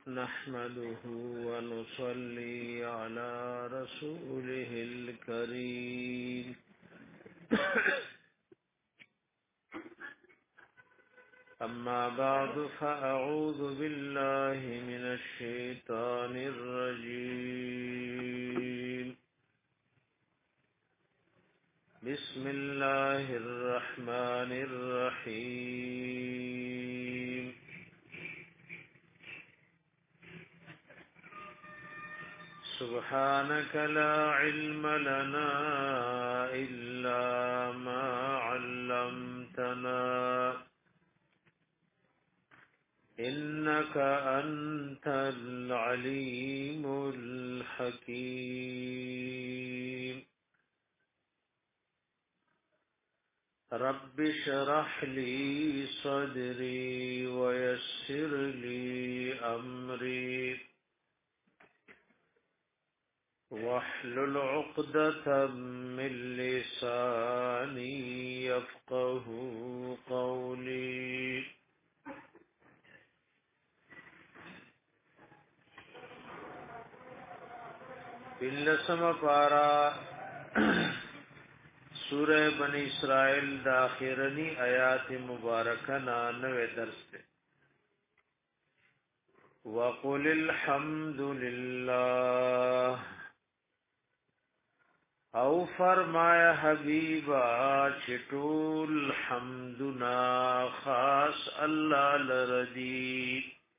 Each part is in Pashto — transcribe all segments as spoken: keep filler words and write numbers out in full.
نحمده ونصلي على رسوله الكريم أما بعد فأعوذ بالله من الشيطان الرجيم بسم الله الرحمن الرحيم سبحانك لا علم لنا إلا ما علمتنا إنك أنت العليم الحكيم رب اشرح لي صدري ويسر لي أمري واحلل عقدة من لساني يفقه قولي بلسم پارا سورہ بنی اسرائیل داخرنی آیات مبارکہ نانوے درس تے وَقُلِ الْحَمْدُ لِلَّهِ او فرمایا حبیبا چټول حمدنا خاص الله لردی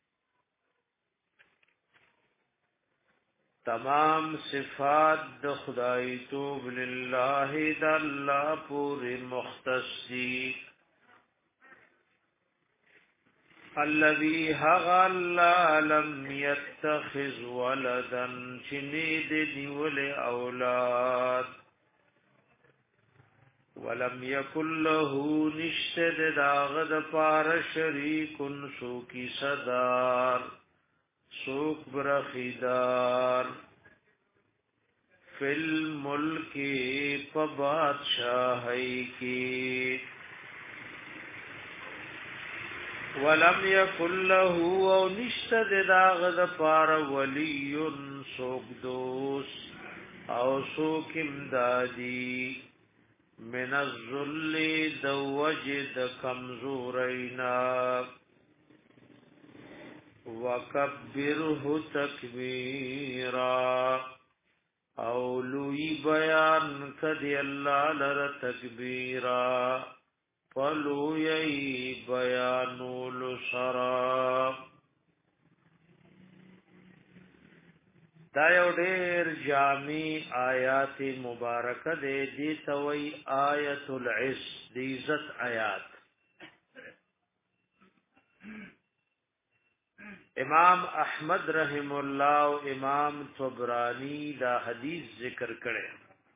تمام صفات د خدای توب لله د الله پوری مختص دی الذي هغل لم يتخذ ولدا چنید دیول اولاد ولم يكن له نشد داغد پار شریک سوکی صدار سوک برخیدار فی الملک پبادشاہی کی ولم يكن له او نشتد داغد پار ولی سوک دوس او سوک امدادی من الظل دو وجد کمزورینا وکبره تکبیرا او لوی بیان کدی اللہ لر تکبیرا فلوی بیانول سرا دا یو ډیر جامع آیات مبارکه دې دي توي آیت العز دې عزت آیات امام احمد رحم الله او امام طبرانی دا حدیث ذکر کړي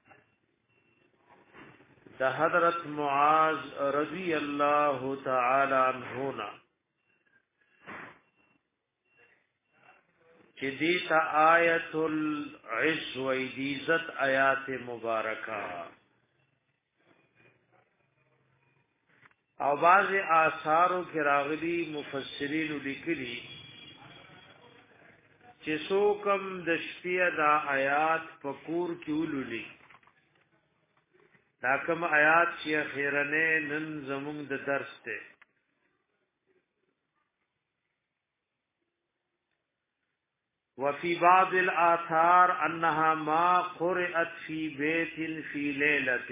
دا حضرت معاذ رضی اللہ تعالی عنہ چی دیتا آیت العز و دیزت آیات مبارکہ او بعض آثارو کی راغلی مفسرین لکلی چی سوکم دشپی دا آیات پکور کیولو لی دا کوم آیات چې اخیرنه نن زموږ د درس ته وفي بعض الآثار انها ما قرأت في بيت في ليلة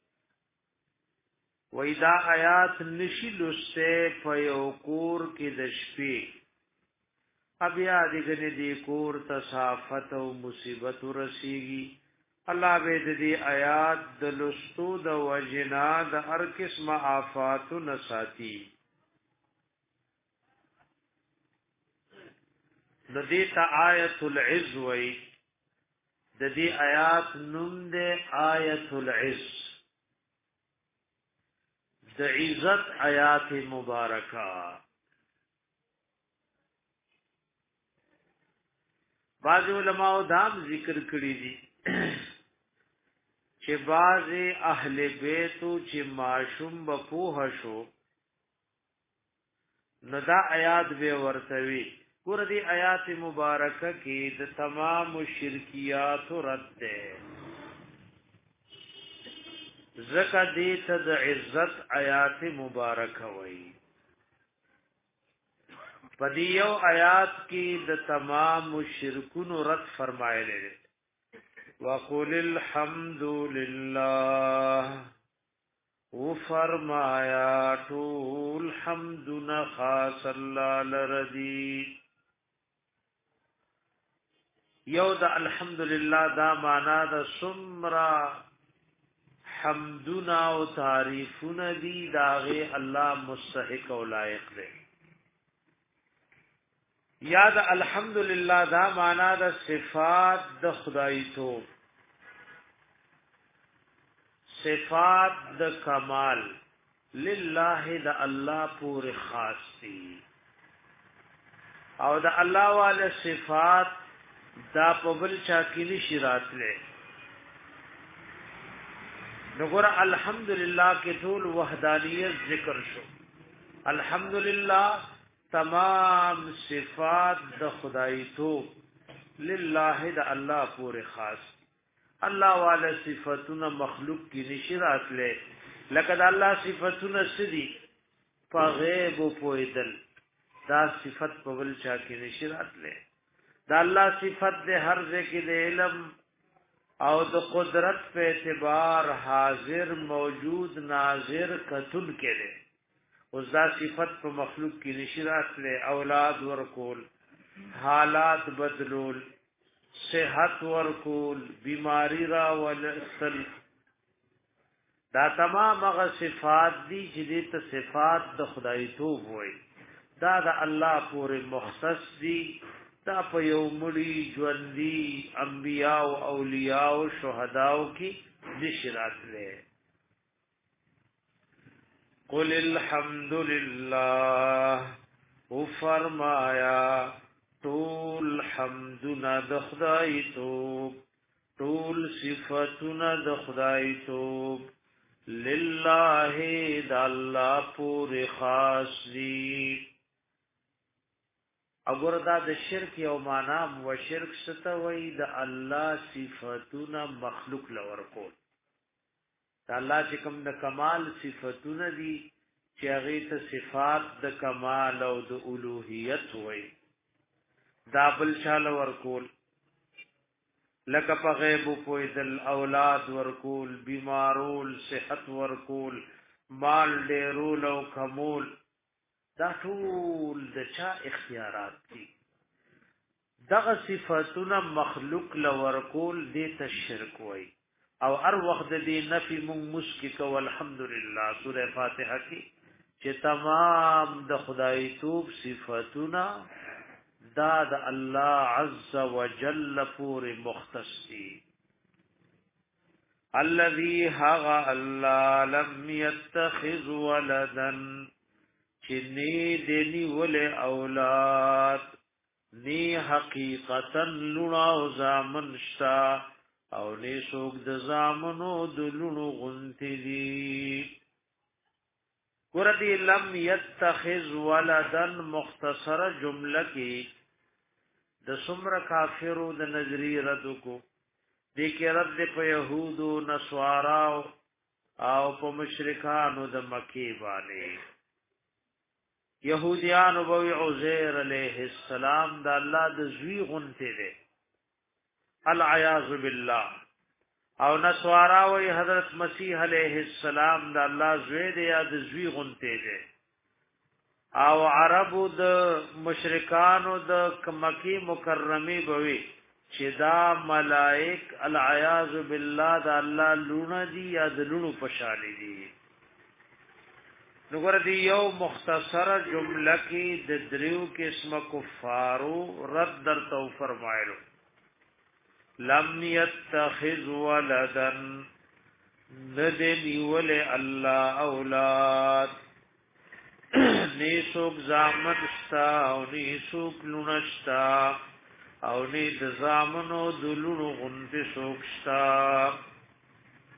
وإذا آیات نشل سے فیوکور کی دشپی ابیا دګنه دی کور تصافت او مصیبت رسیږي الله به دې آیات د لستو د وجنا د هر قسم آفات نساتی د دې ته آیت العز وای د دې آیات نوم دې آیت العز د عزت آیات مبارکه بعض علماء دام ذکر کړی دي چې باز اهل بیتو چې معشوم بپوه شو نو دا آیات به ورتوي ګور دې آیات مبارکه کې د تمام شرکیات رد ده زکه دې ته د عزت آیات مبارکه وایي پدیو آیات کی د تمام شرکونو رد فرمایلی وقل الحمد لله و فرمایا ټول حمدنا خاص الله لردی یو د الحمدلله دا معنا د سمرا حمدنا او تعریفنا دی داغه الله مستحق او لایق دی یاد الحمدلله دا معنا د صفات د خدای تو صفات د کمال لله د الله پور خاص دي او د الله والا صفات دا په بل چا کې نشي راتله نګور الحمدلله کې ټول وحدانیت ذکر شو الحمدلله تمام صفات د خدای تو لله د الله پورې خاص الله والا صفاتونه مخلوق کې نشي راتله لکه د الله صفاتونه سدي په غیب او پویدل دا صفت په بل چا کې نشي راتله دا الله صفت د هر ځکه د علم او د قدرت په اعتبار حاضر موجود ناظر کتل کړي اوس دا صفت په مخلوق کې نشي راتله اولاد ورکول حالات بدلول صحت ورکول بیماری را ولسل دا تمام هغه صفات دي چې دې ته صفات د خدای توب وای دا د الله پورې مختص دي دا په یو مړي ژوندۍ انبیاء او اولیاء او شهدا او کې نشي راتله قل الحمد لله او فرمایا طول حمدنا د خدای توب طول صفاتنا د خدای توب لله د الله پورې خاص دي اگر دا د شرک یو معنا و شرک ستوي د الله صفاتنا مخلوق لور کول دا الله چې کوم د کمال صفاتونه دي چې هغه ته صفات د کمال او د الوهیت وي دا بل چال ورکول لکه په غیب پویدل اولاد ورکول بیمارول صحت ورکول مال ډیرول او کمول دا ټول د چا اختیارات دي دغه صفاتونه مخلوق لورکول دې ته شرک وای او هر وخت دې نفي مون مشکک والحمدلله سوره فاتحه کې چې تمام د خدای توب صفاتونه دا د الله عز وجل پور مختص دي الذي هغ الله لم يتخذ ولدا چنی دنی ول اولاد نی حقیقتا لونا او زامن شتا او نی شوق د زامنو د لونو غنتی دی قرتی لم يتخذ ولدا مختصر جمله کی د سمر کافرو د نظری رد کو د کی رد په يهودو نسوارا او په مشرکانو د مکی باندې يهوديان او عزير عليه السلام د الله د زوی غنته دي العياذ بالله او نسوارا او حضرت مسیح عليه السلام د الله زوی دی یا د زوی غنته دي او عربو د مشرکانو د مکی مکرمه بوي چې دا ملائک العياذ بالله د الله لونه دي یا د لونو پشالي دي نګور دی یو مختصر جمله کې د دریو قسم کفارو رد در تو فرمایلو لم يتخذ ولدا ندنی ول الله اولاد نیسوک زامن شتا او نیسوک لونشتا او نی د زامنو دلونو غنتی سوک شتا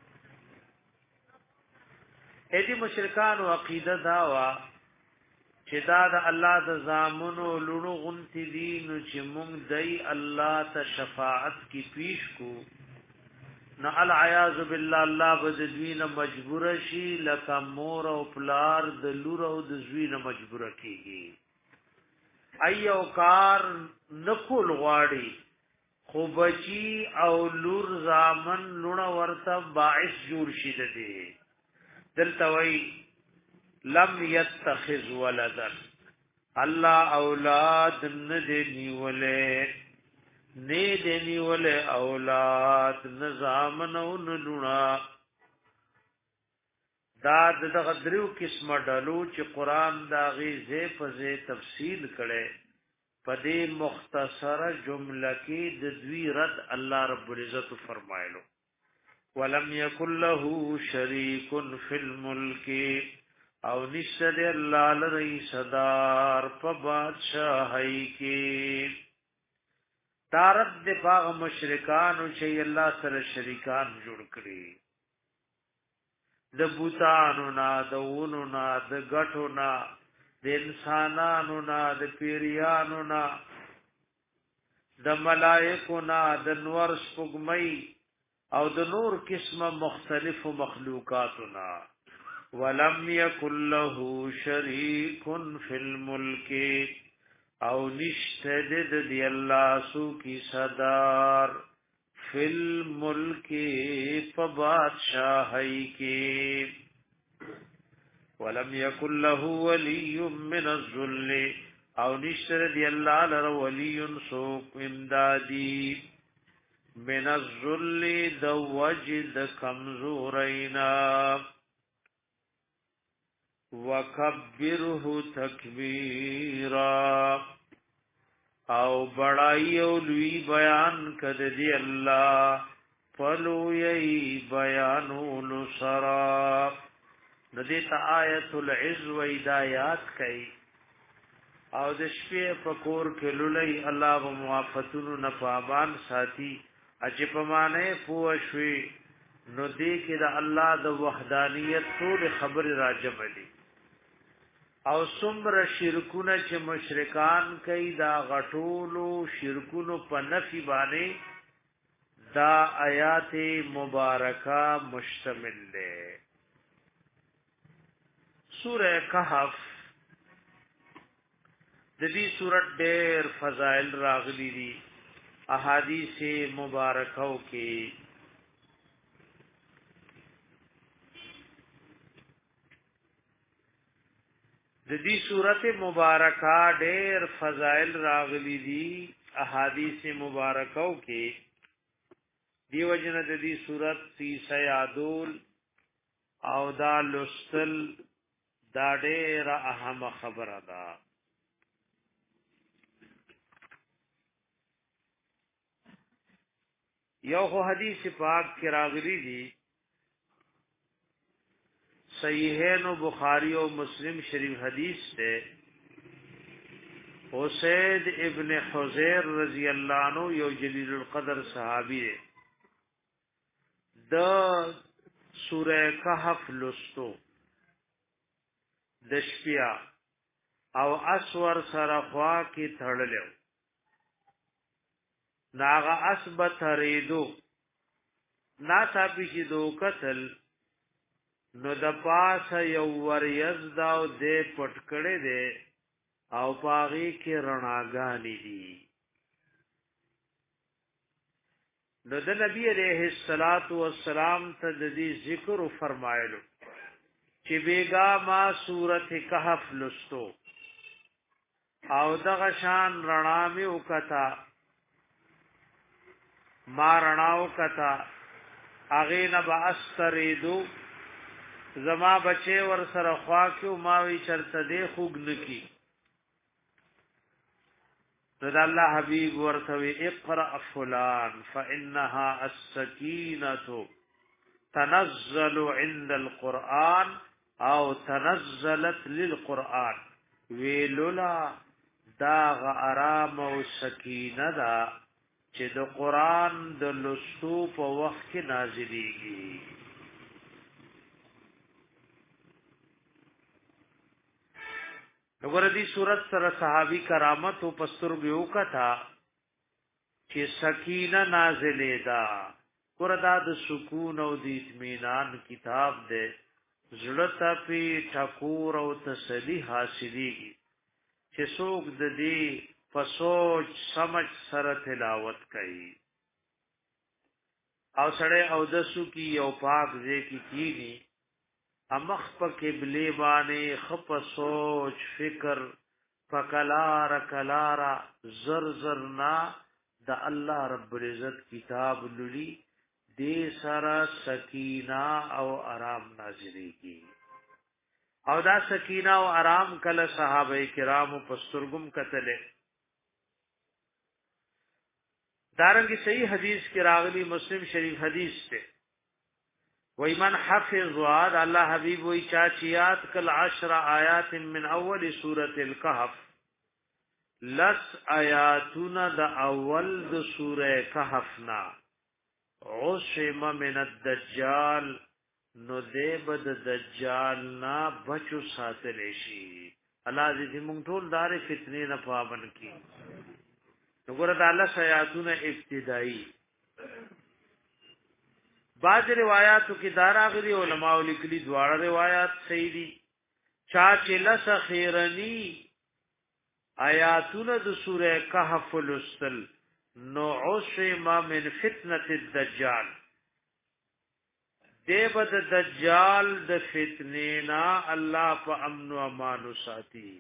ایدی مشرکان و عقیده داوا چې دا د الله د زامنو لونو غنتی دي نو چې مونږ دای الله ته شفاعت کی پیش کو نو العیاذ بالله الله بدوینه مجبور شي لکه مور او پلار د لور او د زوینه مجبور کیږي ایو کار نکول غواړي خو بچی او لور زامن لونه ورته باعث جوړ شي دي دلته وی لم يتخذ ولدا الله اولاد ندی نیولې نه دی نیولې اولاد نظام نو نلونا دا دغه درو قسمه ډلو چې قران دا غي زه په تفصیل کړي په دې مختصره جمله کې د دوی رد الله رب العزت فرمایلو ولم يكن له شريك في الملك او نشد الله لري صدار په بادشاہي کې تارت د باغ مشرکان او چې الله سره شریکان جوړ کړي د بوتانو نا د ونو نا د غټو نا د انسانانو نا د پیریانو نا د ملائکو نا د نور سپوږمۍ او د نور قسمه مختلف مخلوقاتنا ولم يكن له شريك في الملك او نشتدد دی اللہ سو کی صدار فی الملک فبادشاہی کی ولم يكن له ولي من الذل او نشتدد دی اللہ لر ولی سوک امدادی من الذل دو وجد کمزورینا وکبره تکبیرا او بڑائی او لوی بیان کد دی اللہ فلو یی بیانو سرا ندیت آیت العز و ہدایات کئی او د شپې پکور کې لولای الله و موافقتونو نفابان ساتي اجه پمانه پوه شوي نو دې کې د الله د وحدانیت ټول خبر راجب دي او څومره شرکونه چې مشرکان کوي دا غټولو شرکونو په نفي باندې دا آیات مبارکه مشتمل ده سوره کهف د دې سورۃ ډېر فضائل راغلي دي احادیث مبارکاو کې د دې سورته مبارکه ډېر فضائل راغلي دي احادیث مبارکاو کې دیو جن د دې سورته سی یادول او دا لستل دا ډېر اهم خبره ده یو خو حدیث پاک کې راغلي دي صحیحین و بخاری و مسلم شریف حدیث سے حسید ابن حزیر رضی اللہ عنہ یو جلیل القدر صحابی ہے د سورہ کہف لستو دشپیا او اسور سرخوا کی تھڑلیو ناغا اسبت ریدو ناسا پیچی دو قتل نو د پاسه یو وریز داو دې پټ کړي دې او پاغي کې رڼاګانی دي نو د نبی عليه الصلاة والسلام ته د دې ذکر فرمایلو چې بیگا ما سورته کهف لستو او دغه شان رڼا می وکتا ما رڼاو کتا اغه نه با استریدو زما بچي ور سره خوا کیو ما وی چرته دی خوګ نکی رضا الله حبیب ورته اقرا فلان فانها السکینه تنزل عند القران او تنزلت للقران ویلولا داغ آرام او سکینه دا چې د قران د لستو په وخت کې نازلېږي وګوره دې صورت سره صحابي کرامت او پسترګو کتا چې سکینه نازلې ده وردا د سکون او د اطمینان کتاب ده زړه ته په ټکور او تسلی حاصلېږي چې څوک د دې په سوچ سمج سره تلاوت کوي او سړی او دسو کی او پاک دې کی کینی امخ په قبله باندې خپ سوچ فکر فکلار کلارا زر زرنا د الله رب العزت کتاب للی دې سره سکینه او آرام نازلېږي او دا سکینه او آرام کله صحابه کرامو پسترګم کتله دارنګه صحیح حدیث کې راغلی مسلم شریف حدیث ته وای من حفظ وعد الله حبیب وای چاچیات کل عشر آیات من اول سوره الكهف لس آیاتنا د اول د سوره کهف نا عصم من الدجال نو دیب د دجال نا بچو ساتل شي الله دې موږ ټول دار فتنې نه پابند کړي وګوره د الله آیاتونه ابتدایي بعض روایتو کې داراغلي علماء لیکلي دواړه روایت صحیح دي چا چې لس خیرنی آیاتونه د سوره کهف لستل نو عصم من فتنه الدجال دیبد دجال د فتنینا الله په امن او امان ساتي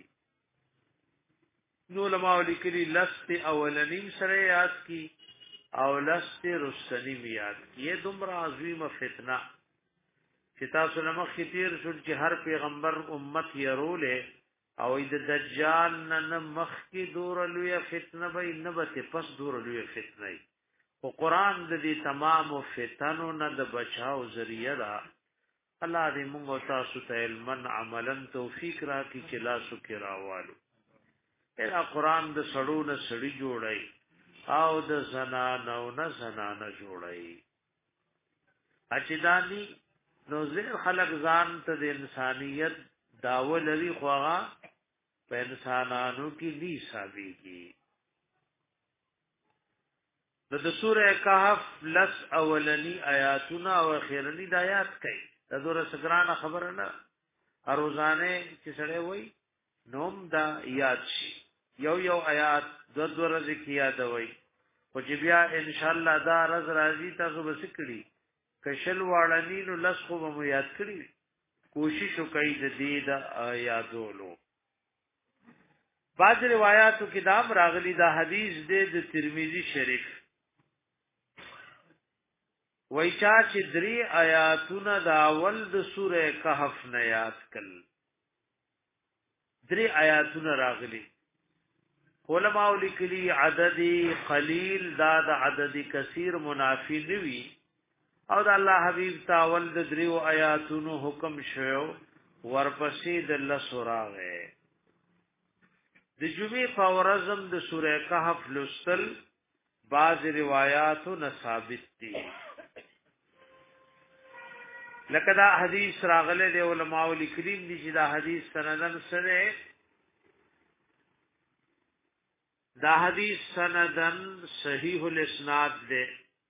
نو علماء لیکلي لست اولنیم سره یاد کی او لست رستنیم یاد کی یہ دمرا عظیم فتنه چې تاسو نه مخکې تیر شو چې هر پیغمبر امت یې روله او د دجال نه مخکې دور لوی فتنه به نه به پس دور لوی فتنه او قران د دې تمام فتنو نه د بچاو ذریعہ دا الله دې موږ تاسو ته علم عملا توفیق راکړي چې لا سکه راوالو دا قران د سړو نه سړی جوړای او د زنانو نه زنانه جوړای اچدانی نو زه خلق ځان ته د انسانيت داو لري خواغه په انسانانو کې دي سابيږي د سوره کهف لس اولنی آیاتونه او اخیرنی د آیات کوي د دوره سګرانه خبره نه اروزانه چې سړی وای نوم دا یاد شي یو یو آیات دو دو ورځې کې یاد وای او چې بیا ان شاء الله دا رز راځي تاسو به سکړي کشل واړنی نو لس خو به یاد کړی کوشش وکړئ د دې د یادولو بعض روایتو کې دا راغلي دا حدیث د ترمذی شریف وای چا چې درې آیاتونه دا اول د سوره کهف نه یاد کړل درې آیاتونه راغلي علماء لیکلي عدد قلیل دا د عدد کثیر منافی نوي او د الله حبیب تاول د دریو آیاتونو حکم شو ورپسې د لسراغه د جمعې فورزم د سوره کهف لستل بعض روایتو نه ثابت دي لکه دا حدیث راغله د علماء لیکلي دي چې دا حدیث سندن سره دا حدیث سندن صحیح الاسناد ده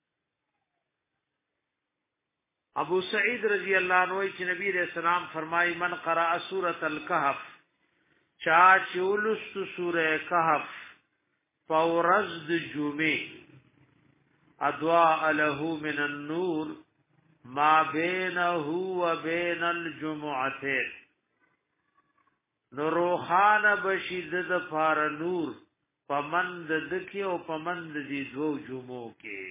ابو سعید رضی اللہ عنہ چې نبی علیہ السلام فرمای من قرأ سورۃ الکهف چا چولست سورہ کهف فورز د جمعه ادوا له من النور ما بینه و بین الجمعتين نوروخان بشید د فار نور پمند دکی او پمند دی دو جمعو کې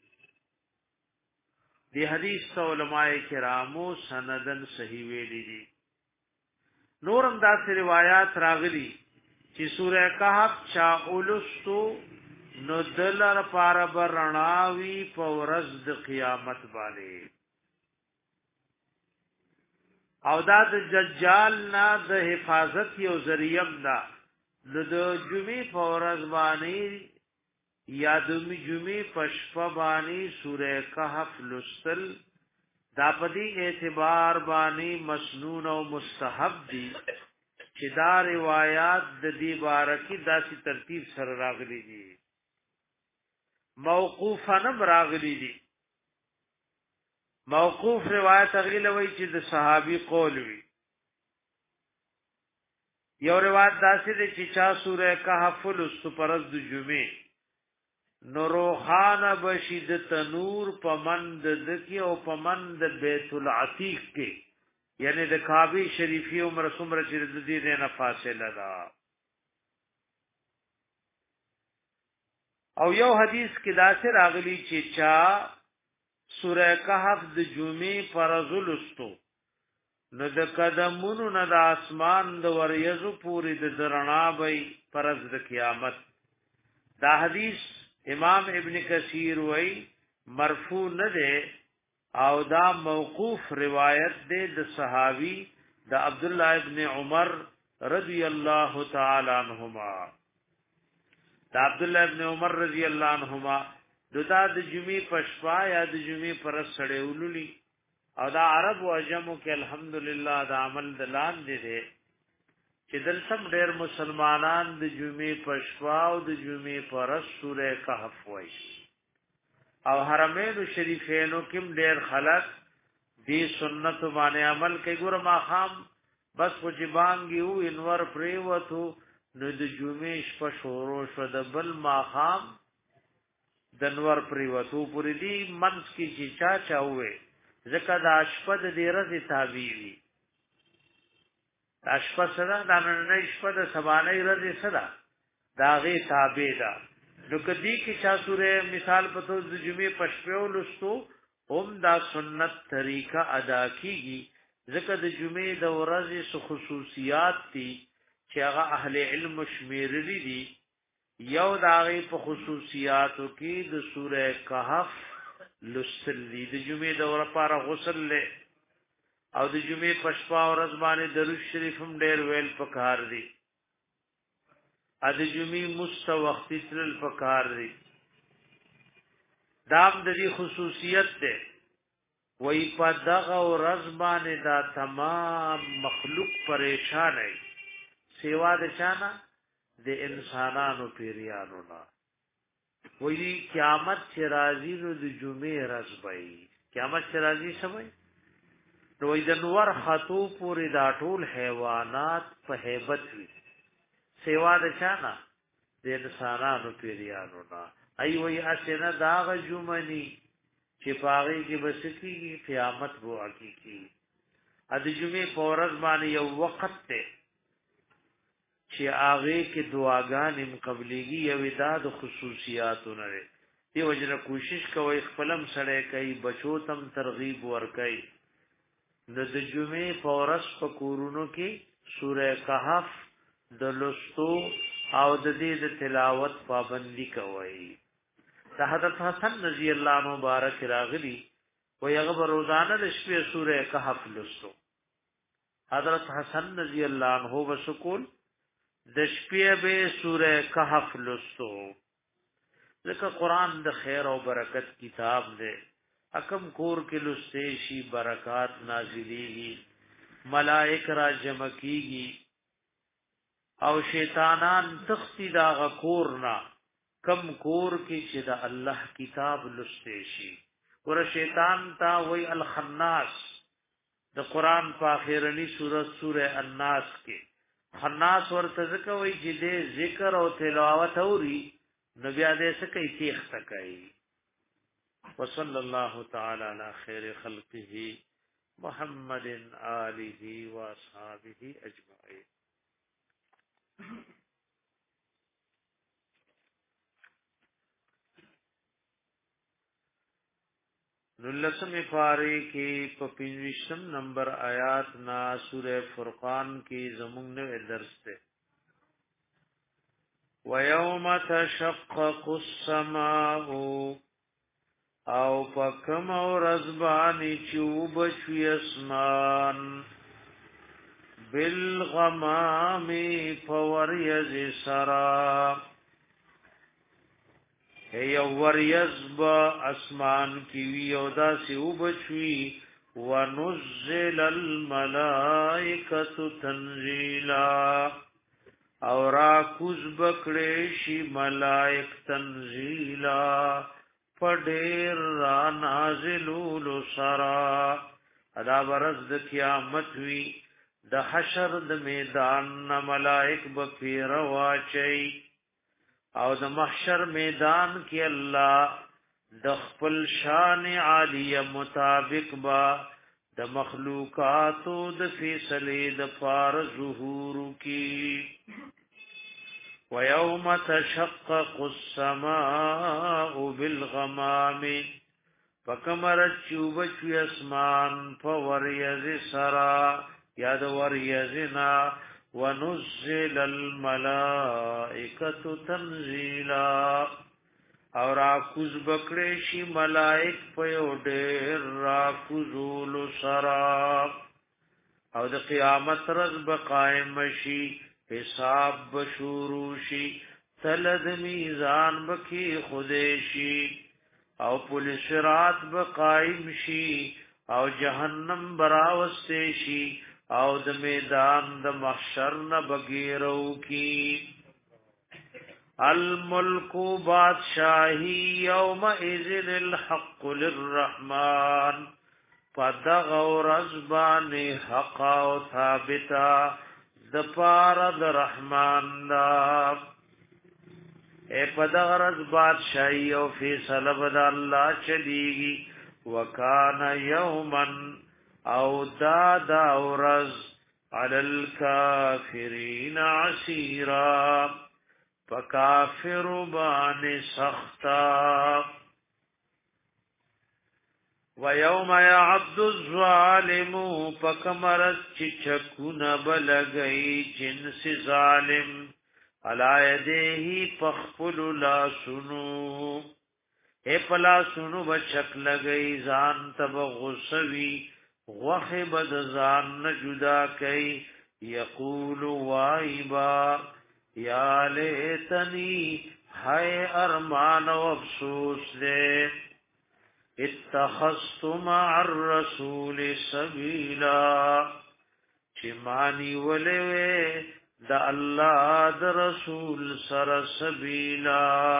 دی حدیث علماء کرامو سندن صحیح ویلی دي نورم دا روایت راغلی چې سوره کهف چا اولستو نو دلر پار برناوی په ورځ د قیامت باندې او دا د دجال نه د حفاظت یو ذریعہ ده نو د جمعې په ورځ باندې یا د جمعې پشپا باندې سوره کهف لستل دا په دې اعتبار باندې مسنون او مستحب دي چې دا روایت د دې بارکی داسې ترتیب سره راغلي دي موقوفاً راغلي دي موقوف روایت غیله وی چې د صحابي قول وی یو روایت داسې ده چې چا سوره کهف لست پرز د جمعې نوروخان بشید تنور پمند دکی او پمند بیت العتیق کې یعنی د کعبه شریفی عمر سمره چې د دې نه فاصله ده او یو حدیث کې داسې راغلی چې چا سوره کهف د جمعې فرض لستو نو د قدمونو نه د اسمان د وریزو پوری د درنا وي فرض د قیامت دا حدیث امام ابن کثیر وای مرفوع نه ده او دا موقوف روایت ده د صحابي د عبد الله ابن عمر رضی الله تعالی عنهما د عبد الله ابن عمر رضی الله عنهما دتا د جمعې پښپا یا د جمعې پر سړې ولولي او دا عرب او عجمو کې الحمدلله دا عمل دلان دي دي چې دلته ډېر مسلمانان د جمعې پښپا او د جمعې پر سورې کهف وایي او حرمین شریفینو کې ډېر خلک دې سنت باندې عمل کوي ګور ما خام بس پوجبانګي او انور پریوتو نو د جمعې شپه شورو شو د بل ما خام دنور پریوتو پوری دی منس کی چې چا چا وې زکه د اشپد د ورځې تابع وي اشپد سره د نن شپه د سبانه ورځې سره داغه تابع ده نو کدی کی چا سوره مثال پتو د جمعې پښپو لستو هم دا سنت طریقہ ادا کیږي زکه د جمعې د ورځې سو خصوصیات دي چې هغه اهل علم شمیرلي دي یو داغه په خصوصیاتو کې د سوره کهف لسل دي د جمعې د ور لپاره غسل له او د جمعې پښپا ورځ باندې درود شریف هم ډېر ویل پکار دي ا د جمعې مستوختی تل پکار دي دام د دې خصوصیت ده وای په دغه ورځ باندې دا تمام مخلوق پریشان وي سیوا د چانا د انسانانو پیریانو نه وی قیامت چې راځي نو د جمعې ورځ وي قیامت چې راځي سمي نو د نور خطو پورې دا ټول حیوانات په hebat وي سیوا د چانا د انسانانو پیریانو نه ای وی اسنه داغ جمعنی چې پاغي کې بسکی قیامت وو حقيقي ا د جمعې فورز باندې یو وخت ته چې هغه کې دعاګانې مقبليږي او د خصوصیاتونه لري دی وجنه کوشش کوي خپلم سره کوي بچو تم ترغیب ور کوي د جمعې فورس په کورونو کې سوره کهف د لستو او د دې د تلاوت پابندي کوي د حضرت حسن رضی الله عنه مبارک راغلی و یغب روزانه د شپې سوره کهف لستو حضرت حسن رضی الله عنه وسکول د شپې به سوره کهف لستو ځکه قران د خیر او برکت کتاب دی حکم کور کې لسته شي برکات نازلېږي ملائک را جمع کیږي او شیطانان تختی دا غکور نا کم کور کې چې دا الله کتاب لسته شي ور شیطان تا وی الخناس د قران په اخیرنی سورۃ سورہ الناس کې خناس ورته ځکه وی چې دې ذکر او تلاوت اوري نبی دې سکه تیخ تکای وصلی الله تعالی علی خیر خلقه محمد آله و اصحابہ اجمعین نلسم پاری کی په پنځم نمبر آیات نا سورہ فرقان کی زمون نو درس ته وَيَوْمَ تَشَقَّقُ السَّمَاءُ او پکم او رزبانی چوب چوی اسمان بالغمام فوریز سرا یو وریز با اسمان کی وی او دا سی او بچوی ونزل الملائکه تنزیلا او را کوز بکړې شي ملائک تنزیلا پډیر را نازلول سرا ادا ورځ د قیامت وی د حشر د میدان نه ملائک بپیر واچي او د محشر میدان کې الله د خپل شان عالیه مطابق با د مخلوقاتو د فیصله د فار ظهور کی ويوم تشقق السماء بالغمام فکمر چوبچ اسمان فوریز سرا یاد وریزنا ونزل الملائکه تنزیلا اور اكوز بکړې شي ملائک په یو ډېر راکوزول سرا او د قیامت ورځ به قائم شي حساب بشورو شي تلد میزان بکی خودشي او پولیس رات به قائم شي او جهنم براوسته شي او د میدان د محشر نه بغیرو کی الملک بادشاہی یومئذ الحق للرحمن فدغ ورزبان حق و ثابتا دپار د رحمان دا اے پدغ رز بادشاہی او فیصله بد الله چلیږي وکانا یوما او دا دا ورز علی الکافرین عسیرا فکافر بان سختا وَيَوْمَ يَعَضُّ الظَّالِمُ فَكَمَرَتْ چِچَكُنَ بَلَغَيْ جنس ظالم عَلَى يَدَيْهِ فَخْفُلُ لَا سُنُو اے پلا سنو بچک لگئی زان تب غصوی غخبد زان نجدا کئی یقول وائبا یا لیتنی ہائے ارمان و افسوس دے اتخذت مع الرسول سبیلا چمانی ولوے دا اللہ دا رسول سر سبیلا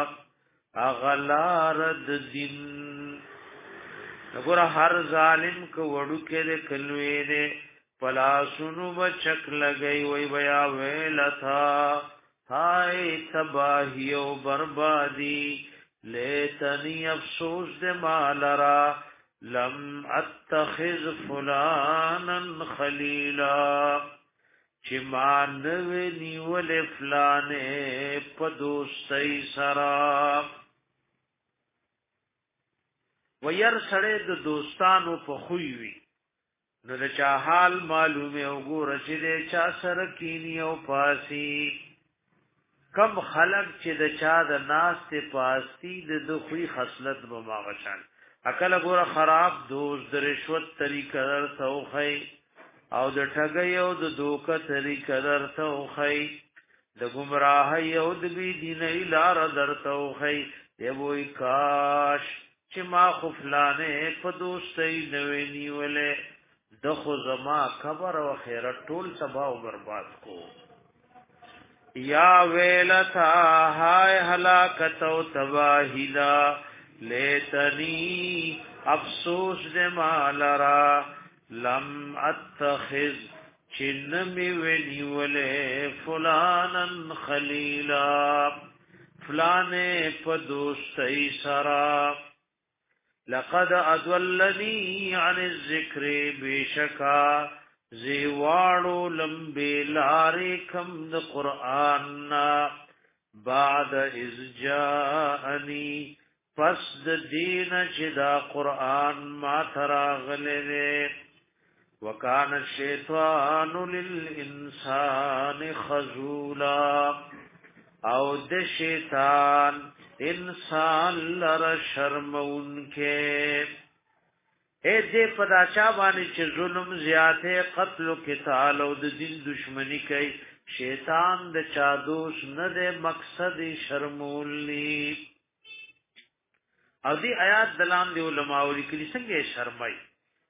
اغلارد دین نگورا ہر ظالم کو وڑو کے دے کلوے دے پلاسونو بچک لگئی وی بیا ویلتا ہائے تباہی و بربادی لیتنی افسوس دے مالرا لم اتخذ فلانا خلیلا چی ما نوی نیول فلانے پا دوستی سرا ویر سڑے د دوستانو په خویوی نو د چا حال معلومه او ګور چې د چا سره کینی او پاسی کم خلق چې د چا د ناس ته پاستی د دوی خصلت به ماغشان عقل ګور خراب دوست د رشوت طریقه درته وخی او د ټګي او د دوکه طریقه درته وخی د گمراهی او د بی دیني لار درته وخی دی وای کاش چې ما خفلانه په دوستۍ نوې نیولې د خو زما خبر او خیرت ټول تباہ او برباد کو یا ویلتا ہائے ہلاکت و تباہی دا لیتنی افسوس دے مالرا لم اتخذ چنمی ونیولے فلانا خلیلا فلانے پدوستی سرا لقد ادولنی عن الذکر بیشکا زیوارو لمبی لاری کم دا قرآن بعد از جاءنی پس دا دین چی دا قرآن ما تراغلے دے وکان الشیطان للانسان خزولا او د شیطان انسان لر شرمون کے اے دې پداچا باندې چې ظلم زیاته قتل او قتال او د دین دشمنی کوي شیطان د چا دوش نه د مقصد شرمولی او دی آیات دلان دی علماء لیکلي څنګه شرمای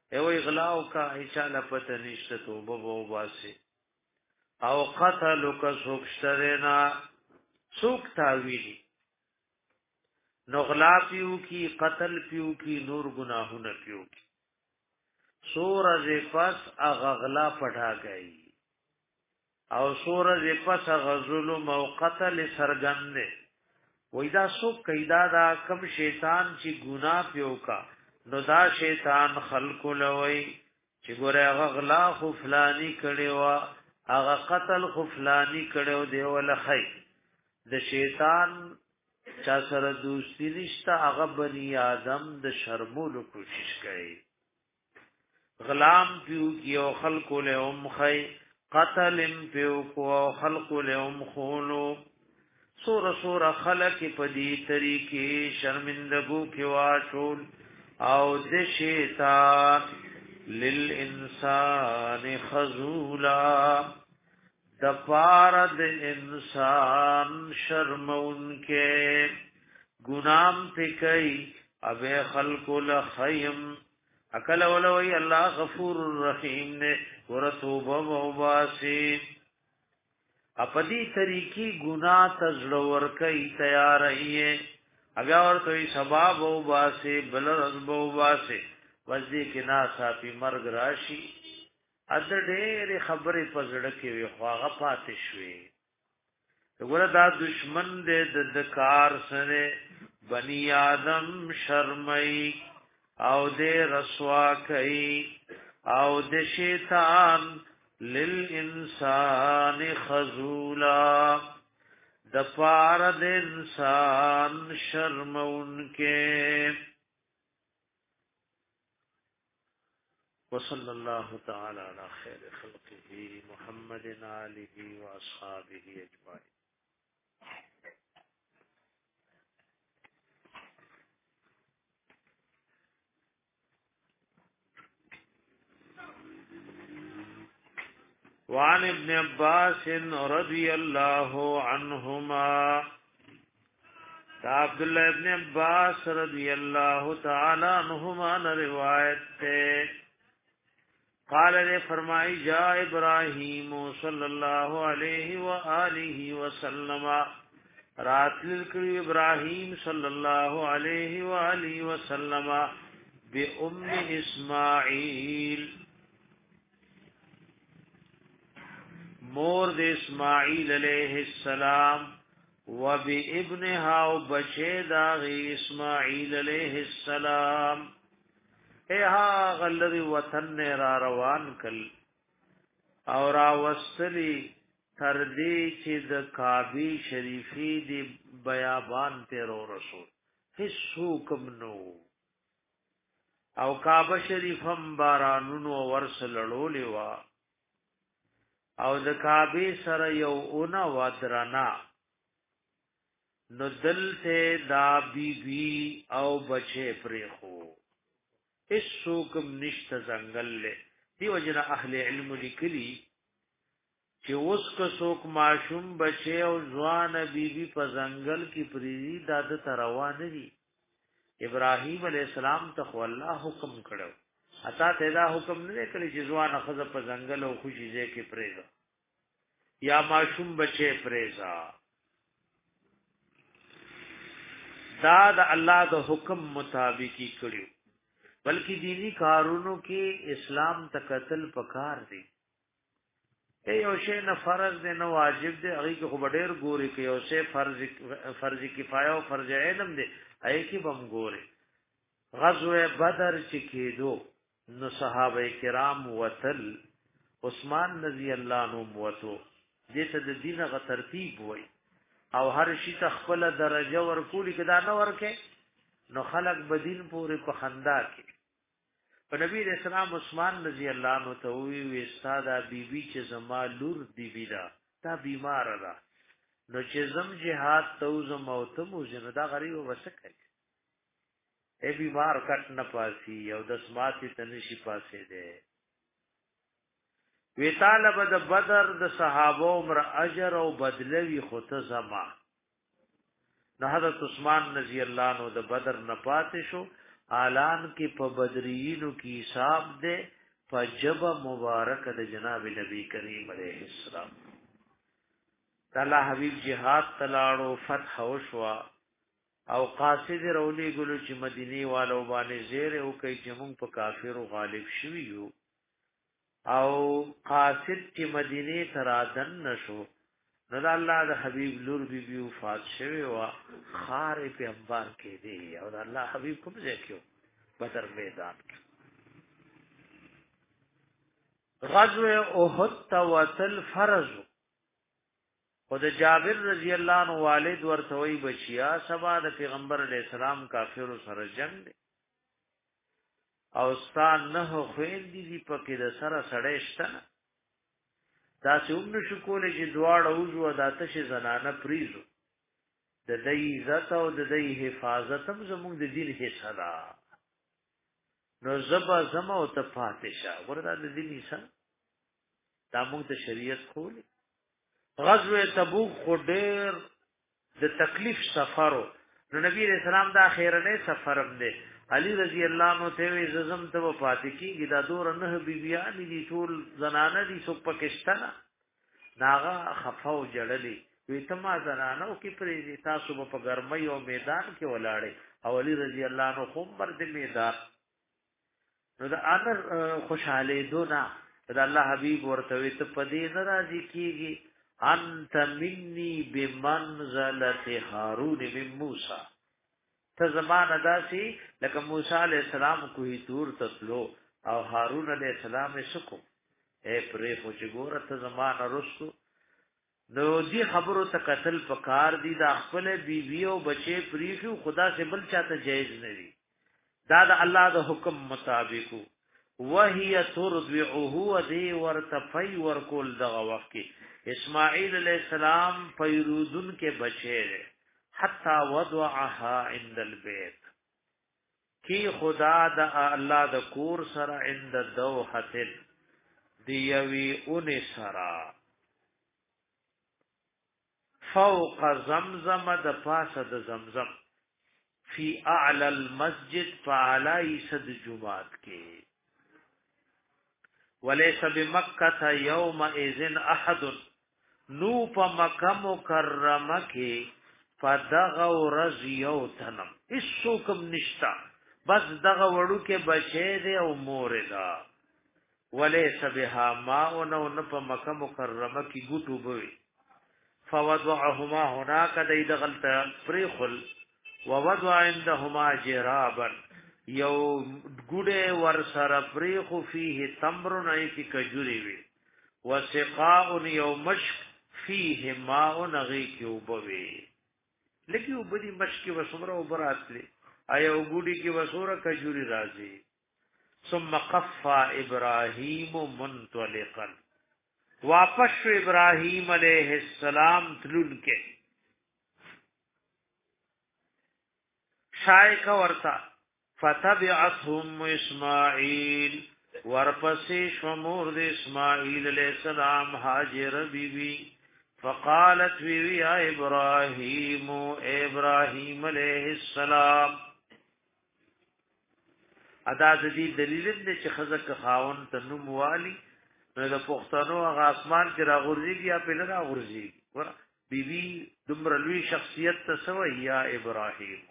او اغلاو کا ایچاله پته نشته توبه وو باسي او قتل کا سوکشترنا سوک تاویلی نو غلا پیو کی قتل پیو کی نور گناہونه پیو کی سورج پس اغغلا پڑھا گئی او سورج پس اغظلم او قتل سرگند وېدا سو کیدا دا کم شیطان چې ګناه پیو کا نو دا شیطان خلق لوي چې ګوره اغغلا خو فلانی کړي وا اغه قتل خو فلانی کړي دی ول خی د شیطان چا سره دوستی نشتا هغه بنی آدم د شرمولو کوشش کوي غلام پیو کیو خلق له ام خی قتل پیو کو خلق له ام خونو سور سور خلق پدی طریقې شرمندگو کی واشول او د شیطان للانسان خذولا د پارد انسان شرمون کے گنام پکئی اب خلق لخیم اکل ولوی اللہ غفور الرحیم نے ورتوب وباسی اپدی طریقی گناہ تزڑور کئی تیار رہیے اگا اور کوئی سباب وباسی بلرز وباسی وزدی کی ناسا پی مرگ راشی اد ډېر خبرې پزړه کې وي خواغه پاتې شوې وګوره دا دشمن دې د کار سره بنی آدم شرمای او دې رسوا کوي او د شیطان للانسان خذولا د پار د انسان شرمون کې وصلى الله تعالى على خير خلقه محمد آله واصحابه اجمعين. وعن ابن عباس رضي الله عنهما عبد الله ابن عباس رضي الله تعالى عنهما روایت تے قال نے فرمائی جا ابراہیم صلی اللہ علیہ وآلہ وسلم رات لکری ابراہیم صلی اللہ علیہ وآلہ وسلم بی ام اسماعیل مور د اسماعیل علیہ السلام و بی ابنها و بچے داغی اسماعیل علیہ السلام اے ها غلری وطن را روان کل اور اوستلی تردی چې د کعبه شریفی دی بیابان تیرو رسول هیڅ حکم نو او کعبه شریفم بارانونو ورسلړولې وا او د کعبه سره یو اونا ودرنا نو دلته دا بی بی او بچے پریخو اس سوکم نشت زنگل لے دی وجنا اہل علم لکلی چې اوس که سوک معشوم بچے او ځوان بیبي په زنګل کې پریری داد تروان دي ابراهيم عليه السلام ته الله حکم کړو اتا ته دا حکم نه کړی چې ځوان خزه په زنګل او خوشي ځای کې پریږه یا معشوم بچے پریزا دا د الله د حکم مطابقی کړیو بلکې دینی کارونو کې اسلام تکتل پکار دی اے یو شی نه فرض دی نه واجب دی هغه کې خو ډېر ګوري کې یو شی فرض فرض کفایه او فرض عین دی هغه کې بم ګوري غزوه بدر چې کېدو نو صحابه کرام وتل عثمان رضی الله عنه وته دې ته د دینه غ ترتیب وای او هر شي تخپل درجه ورکولی کدا نه ورکه نو خلق بدین پورې په خندا کې په نبی رسول الله عثمان رضی الله عنه ته وی وی استاد بیبي چې زما لور دی بیدا تا بیمار را نو چې زم جهاد تو زم او ته مو جندا غریب وسکه ای بیمار کټ نه پاسي او د سماعتي تنشي پاسه ده وی طالب د بدر د صحابه عمر اجر او بدلوي خود زما نو حضرت عثمان رضی الله عنه د بدر نه پاتې شو اعلان کې په بدرینو کې حساب ده په جبه مبارک د جناب نبی کریم علیه السلام. تعالی حبیب جهاد تلاړو فتح وشوا او قاصد رولی ګلو چې مدینی والو باندې زیر او کوي چې موږ په کافرو غالب شوی یو او قاصد چې مدینی ترادن نشو نو د الله د حبیب لور بی بی وفات شوی وا خار په انبار کې دی او د الله حبیب کوم ځای کې بدر میدان کې غزوه احد توتل فرض خود جابر رضی اللہ عنہ والد ورتوی بچیا سبا د پیغمبر علیہ السلام کافر سره جنگ دی او ستان نه خوین دي دی پکې د سره سړې شته دا څومره شو کولې چې دواړه اوجو داته شي زنانه پریزو د دې عزت او د دې حفاظت هم زموږ د دین حصہ ده نو زبا زما او ته فاتحه ورته د دین حصہ دا موږ د شریعت خولي غزوه تبوک خو ډیر د تکلیف سفرو نو نبی رسول الله دا خیرنه سفر هم دی علی رضی الله عنه ته وی زم ته وفات کیږي دا دور نه بیبیان دي ټول زنانه دي سو پاکستان ناغه خفاو جړلی وی تما زنانه او کی پرې تاسو په ګرمۍ او میدان کې ولاړې او علی رضی الله عنه خو بر د میدان نو دا انر خوشاله دونا دا الله حبیب ورته وی ته پدې ناراضي کیږي انت مني بمنزله هارون من موسی ته زمانه داسي لکه موسی عليه السلام کوی تور تطلو او هارون عليه السلام سکو اے پرې خو چې ګوره ته زمانه رسو نو دی خبرو ته قتل پکار دي دا خپل بیبي او بچي پریخو خدا سے بل چاته جایز نه دي دا د الله د حکم مطابق وهي ترضعه ودي ورتفي ورکول دغه وخت کې اسماعیل علیہ السلام پیرودن کے بچے حتی وضعها عند البیت کی خدا دا اللہ دا کور سرا عند دوحت دیوی ان سرا فوق زمزم دا پاس دا زمزم فی اعلی المسجد فعلائی صد جماعت کے ولیس بمکہ یوم اذن احد نو په مکه مکرمه کې فدغه ورځ یو تنم هیڅ کوم نشتا بس دغه وړو کې بچی دی او مور دا ولې سبها ما او نو په مکه مکرمه کې ګټو بوي فوضعهما هناك دید غلط پریخل ووضع عندهما جرابا یو ګډه ور سره پریخو فيه تمر نه کی کجوري وي وسقاء یومش فيه ماء نغي کی وبوي لکه وبدي مشکی وسمره وبراتلي ايا وګړي کی وسوره کجوري راځي ثم قفا ابراهيم منطلقا واپس ابراهيم عليه السلام تلون کې شایخ ورتا فتبعتهم اسماعيل ورپسې شمور د اسماعیل علیہ السلام هاجر بی بی فقالت وی وی یا ابراهیم ابراهیم علیہ السلام ادا د دې دلیل دې چې خزک خاون تنم والی نو د پښتنو هغه اسمان کې راغورځي یا په لږه غورځي ور بی بی دمر لوی شخصیت تسوی یا ابراهیم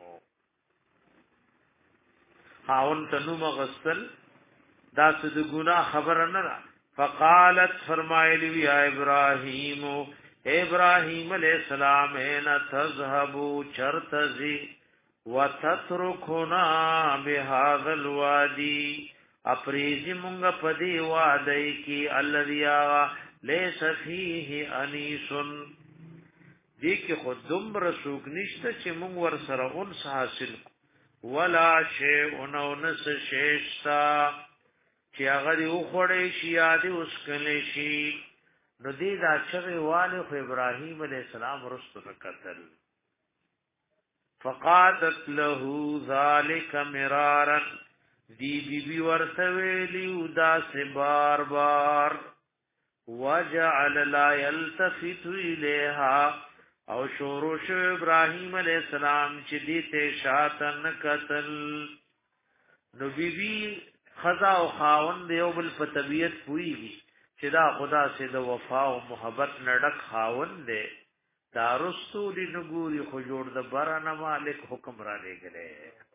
خاون تنم غسل دا سد گناہ خبر نہ فقالت فرمائلی یا ابراہیم ابراہیم علیہ السلام این تذهبوا چرتزی وتتركنا بهذا الوادي اپریزی مونږ پدی وادی کی الذی ليس فيه انیس دی کی خودم رسوک نشته چې مونږ ور سره اونس حاصل ولا شیء نو نس شیشتا چې هغه دی خوړې شي یادي اوس کله شي نو دې دا چې والي خو ابراهيم عليه السلام رسول قتل فقادت له ذلك مرارا دی بی بی ورته ویلی ودا سے بار بار وجعل لا يلتفت اليها او شروع ابراهيم عليه السلام چې دې ته شاتن قتل نو بی بی خزا او خاوند یو بل په طبیعت پوریږي چې دا خدا سي د وفا او محبت نډک خاوند دی دا رستو دی نګوري خو جوړ د بارانه مالک حکم را لګلې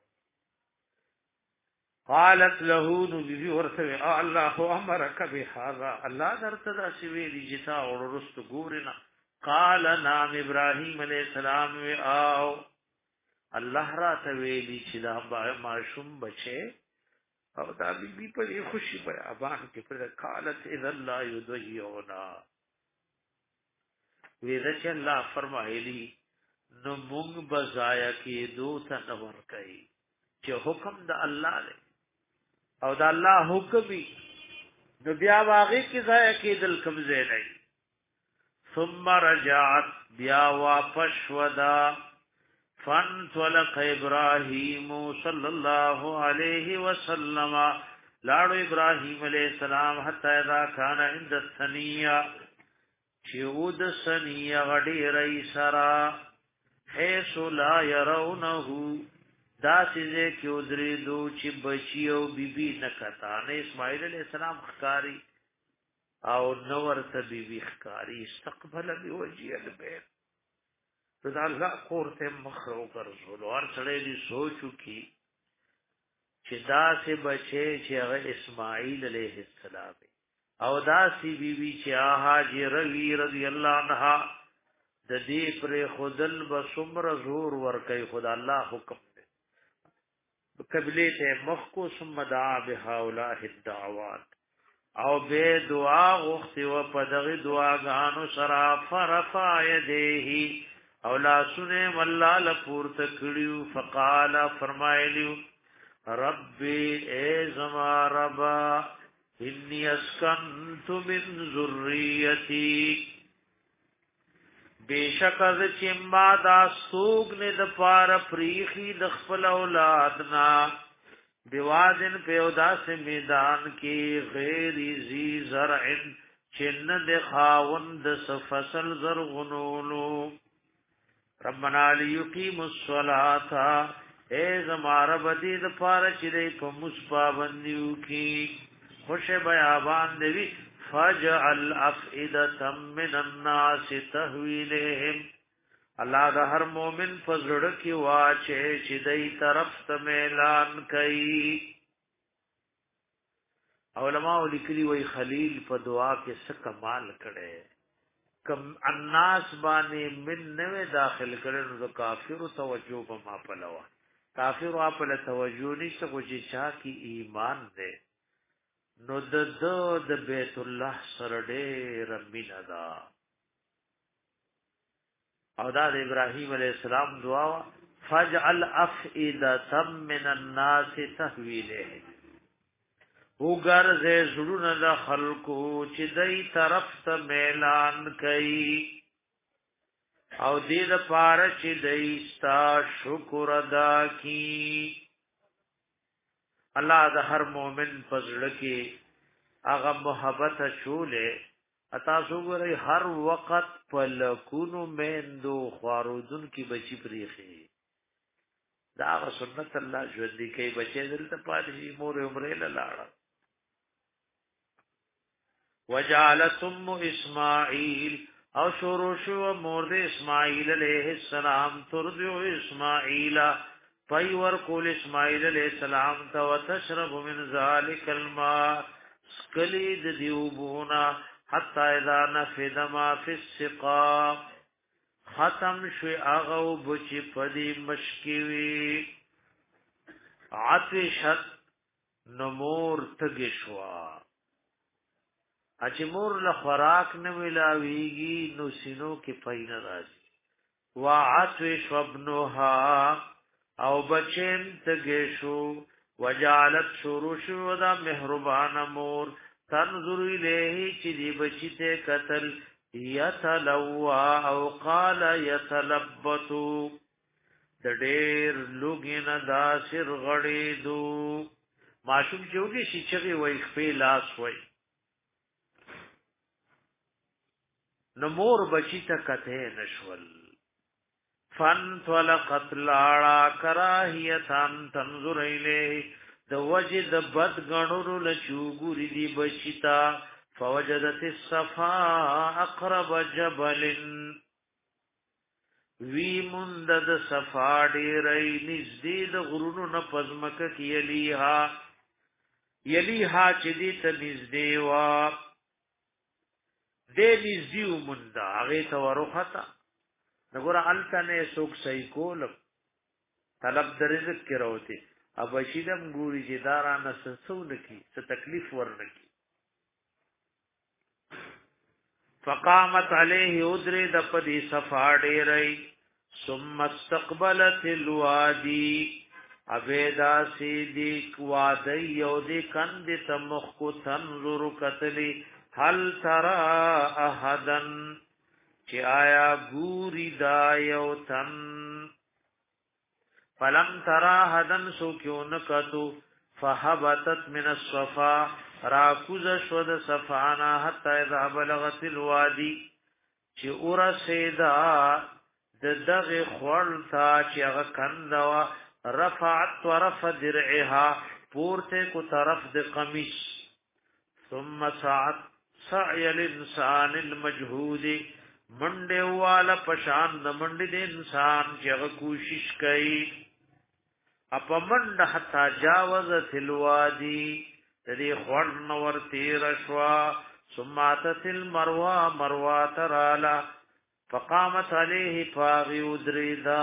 قالت له نو بی بی ورته الله امرک بهذا الله درته دا سی ویلی جتا او رستو ګورینا قال نام ابراهيم عليه السلام او الله را ته ویلی چې دا معصوم بچي او دا بی بی په خوشي په ابان کې پر قالت اذا لا يضيعنا ویدا چې الله فرمایلی نو موږ بزایا کې دوت نور کوي چې حکم د الله دی او د الله حکم نو بیا واغې کې ځای کې دل کمزې نه ثم رجعت بیا واپس ودا فانطلق ابراهيم صلى الله عليه وسلم لاړو ابراهيم عليه السلام حتى اذا كان عند الثنيه چود سنيه غډي رئيسرا حيث لا يرونه دا سيزه کې ودري دو چې بچيو بيبي نکتا نه اسماعيل عليه السلام خکاری او نور ته بيبي خکاری استقبل بوجه البيت دا الله قورته مخرو ګرځول او سره دې سوچو کی چې دا سه بچي چې هغه اسماعیل علیه السلام او دا سی بیبي چې هاجر رضی الله عنها د دې پر خودل بسمر زور ور کوي خدا الله حکم دی قبله ته مخکو ثم دعا بهؤلاء الدعوات او به دعا غوښتي او په دغه دعاګانو سره فرفع يديه او لا سنے والله لپور تکړیو فقال فرمایلیو ربي اے زما ربا انی اسکنت من ذریتی بیشک از چما دا سوګ نه د پار پریخي د خپل اولادنا دیوازن پیودا سے میدان کی غیر زی زرع چن د خاوند فصل زرغنولو ربنا ليقيم الصلاه اے زماره بدید پار چری په مصبا بندیو کی خوش بیابان دی فجعل افئده من الناس تهوي لهم الله د هر مؤمن فزړ کی واچه چې دای طرف ته اعلان کوي علماء لیکلي وای خلیل په دعا کې څه کمال کړي کم الناس باندې من نوې داخل کړي نو کافر توجه په ما پلوا کافر په توجه نشته خو چې چا کی ایمان ده نو د د بیت الله سره ډېر مینا ده او دا د ابراهيم عليه السلام دعا فجعل افئده من الناس تهوي له وګرځه زړونه د خلکو چې دای طرف ته اعلان کوي او دې د پاره چې دای ستا شکر ادا کی الله د هر مؤمن پزړه کې هغه محبت شوله اتا وګورئ هر وخت په لکونو مندو خواروزن کی بچی پریخي دا سنت الله ژوندۍ کوي بچي دلته پاتې مور عمره لاړه وجعل ثم اسماعیل او شروع شو مور د اسماعیل علیہ السلام ترضع اسماعیل پای ور کول اسماعیل علیہ السلام تا وتشرب من ذلك الماء سکلید دیوبونا حتی اذا نفد ما فی السقا ختم شو اغو بچی پدی مشکوی عطشت نمور تگشوا اچ مور له خوراک نه ملاویږي نو سينو کې پاین راځي وعطش وابنها او بچم تگشو وجالت شروش ودا مهربان مور تنظر الیه چې دی بچی ته قتل یتلوا او قال یتلبتو د ډېر لوګین دا سر غړې دو ماشوم جوړي شي چې وای خپل لاس وای نمور بچی تا کته نشول فن طلقت لاړا کراهیتان تنظر الیه د وجه د بد غنورو له چوغوري دی بچتا فوجدت الصفا اقرب جبل وی مند د صفا ډیرې نږدې د غرونو نه پزمکه کیلیها یلیها چې دې ته نږدې وا دې نږدې مند هغه ته ورخته نګور التنه سوک سایکول طلب د رزق کې راوته اب شیدم ګوري چې دارانه سسونه کی څه تکلیف ورنکی فقامت علیه ادری د پدی صفا ډیرای ثم استقبلت الوادی ابیدا سیدی وادی یو دی کند تمخ کو تنظر قتلی هل ترى احدن چې آیا ګوري دا یو تن فلم ترى احدن سو کیو نکتو فحبتت من الصفا راکوز شود صفانا حتی اذا بلغت الوادی چی اورا سیدا د دغ خورلتا چی اغا کندوا رفعت طرف درعها پورتے کو طرف د قمیش ثم سعت سعی الانسان المجهود منڈے والا پشان د منڈی د انسان چی اغا کوشش کئی اپا منڈ حتی جاوزت الوادی تدی خورن نور تیر شوا سماتت المروا مروا ترالا فقامت علیه فاغی ادریدا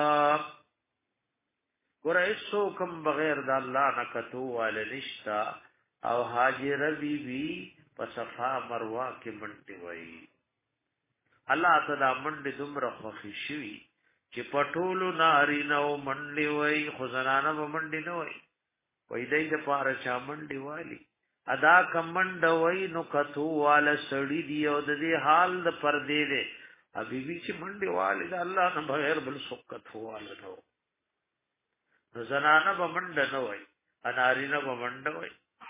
گورا اسو کم بغیر دا اللہ نکتو والا نشتا او حاجر بی بی پسفا مروا کی منڈی وئی اللہ تدا منڈی دمر خوخی شوی چی پټولو ناری نو منډي وای خزنانه به منډي نه وای وای دای د پاره چا منډي والی ادا کمنډ وای نو کتو والا سړی دی او د دې حال د پردې ده حبیبي چې منډي والی د الله نه بغیر بل سکت والا نو نو زنانه به منډ نه وای اناری نه به منډ وای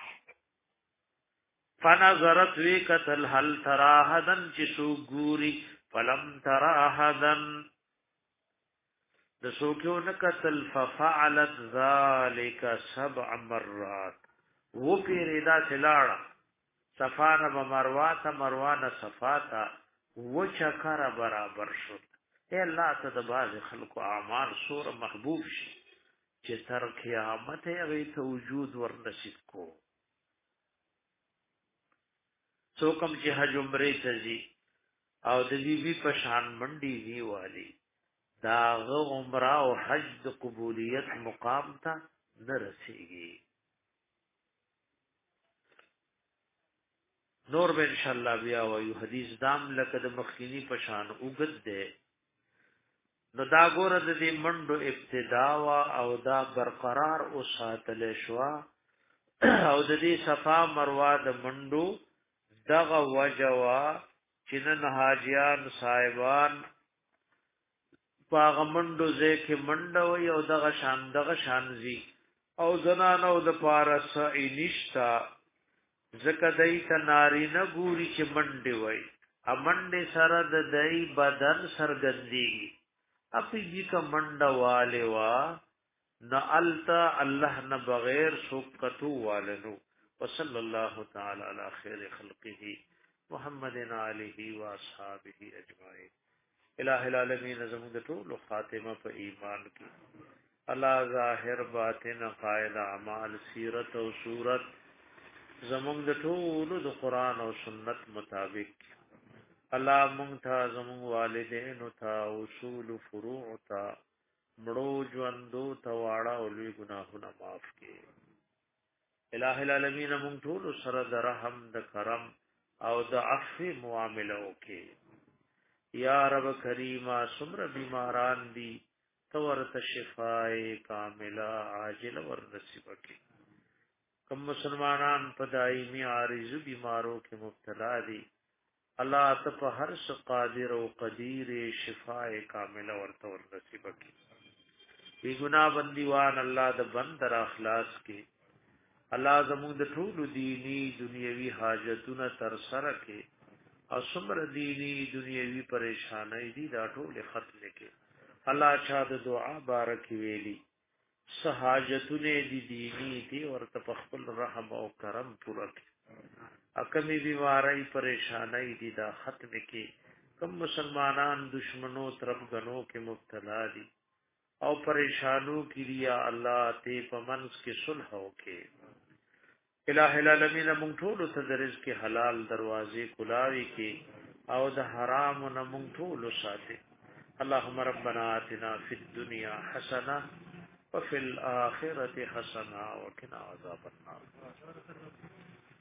فنظرت وی قتل هل تراحدن چې سو ګوري فلم تراحدن د سوکیو نکتل ففعلت ذالک سبع مرات و پیریدا چلاړه صفانه به مروات مروانه صفاتا و چکر برابر شو اے الله ته د باز خلکو اعمال سور محبوب شي چې تر قیامت هغه ته وجود ورنصیب کو څوکم چې حج عمره ته زی او د دې وی په شان منډي وی والی داغ عمره او حج د قبولیت مقام ته نه رسیږي نور به ان شاء الله بیا وایو حدیث دام لکه د مخکینی پشان وګد ده نو دا ګور د دې منډو ابتدا وا او دا برقرار او ساتل شوا او د دې صفا مروه د منډو دغه وجوا چې نه حاجیان صاحبان پاغمندو زکه منډو یو دغه شان دغه شانزي او زنانو د پارس اینشتا زکه دای ته ناری نه ګوري چې منډي وای ا منډي سره د دای بدن سرګندي اپی جی کا منډه والے وا نه التا الله نه بغیر سوکتو والنو وصلی الله تعالی علی خیر خلقه محمد علیه و اصحابہ اجمعین الہ العالمین زمون د ټول خاتمه په ایمان کې الله ظاهر باطن قائد اعمال سیرت او صورت زمون د ټول د قران او سنت مطابق الله مونږ ته زمون والدین او ته اصول فروع ته مړو ژوندو ته واړه او لوی ګناهونه معاف کړي الہ العالمین مونږ ټول سره د رحم د کرم او د عفو معاملې وکړي یا رب کریمه سمر بیماران دی تورت شفای کاملہ عاجل ور نصیب کی کم مسلمانان په دایمي عارض بیمارو کې مبتلا دي الله ته په هر څه قادر او قدیر شفای کاملہ ورته ور نصیب کی بی گناہ بندیوان الله د بندر اخلاص کې الله زموږ د ټول دینی دنیوي حاجتونه تر سره کې او سمر دینی دنیاوی پریشانای دی دا ټول ختم کې الله چا د دعا بارک ویلی سحاجتونه دي دینی دي ورته په خپل رحم او کرم پوره کړي اکمی بیماری پریشانی دي دا ختم کې کم مسلمانان دشمنوں طرف غنو کې مبتلا دي او پریشانو کې یا الله ته پمنس کې صلح وکي الہ العالمین مونږ ټول ته د رزق حلال دروازې کلاوي کې او د حرام نه مونږ ټول ساتي اللهم ربنا آتنا فی الدنيا حسنه وفي الاخره حسنه وقنا عذاب النار